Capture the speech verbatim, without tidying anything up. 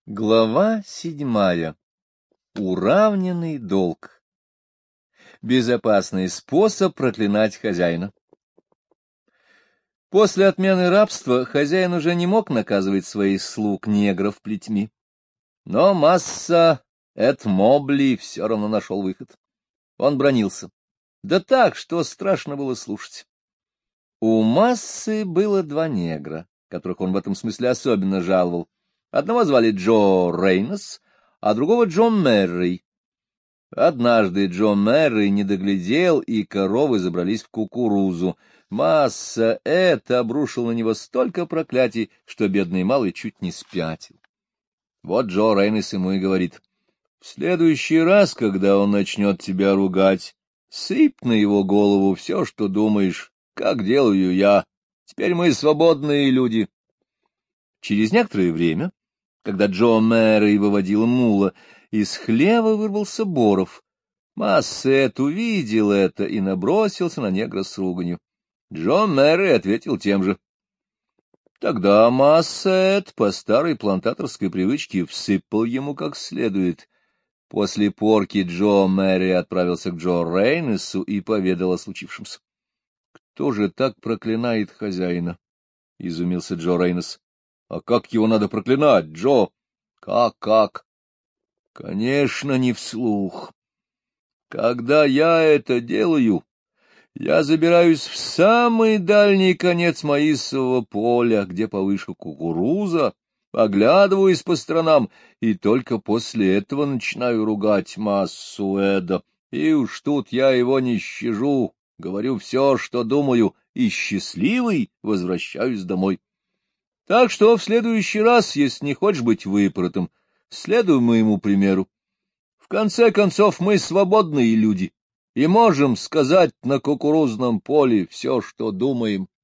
Глава седьмая. Уравненный долг. Безопасный способ проклинать хозяина. После отмены рабства хозяин уже не мог наказывать своих слуг негров плетьми. Но Масса Эд Мобли все равно нашел выход. Он бранился. Да так, что страшно было слушать. У Массы было два негра, которых он в этом смысле особенно жаловал. Одного звали Джо Рейнос, а другого Джо Меррей. Однажды Джо Меррей не доглядел, и коровы забрались в кукурузу. Масса это обрушил на него столько проклятий, что бедный малый чуть не спятил. Вот Джо Рейнос ему и говорит: в следующий раз, когда он начнет тебя ругать, сыпь на его голову все, что думаешь, как делаю я. Теперь мы свободные люди. Через некоторое время, когда Джо Меррей выводил мула, из хлева вырвался Боров. Массет увидел это и набросился на негра с руганью. Джо Меррей ответил тем же. Тогда Массет по старой плантаторской привычке всыпал ему как следует. После порки Джо Меррей отправился к Джо Рейнесу и поведал о случившемся. — Кто же так проклинает хозяина? — изумился Джо Рейнес. — А как его надо проклинать, Джо? — Как, как? — Конечно, не вслух. Когда я это делаю, я забираюсь в самый дальний конец маисового поля, где повыше кукуруза, оглядываюсь по сторонам, и только после этого начинаю ругать Массу Эда. И уж тут я его не щажу, говорю все, что думаю, и счастливый возвращаюсь домой. Так что в следующий раз, если не хочешь быть выпоротым, следуй моему примеру. В конце концов, мы свободные люди и можем сказать на кукурузном поле все, что думаем.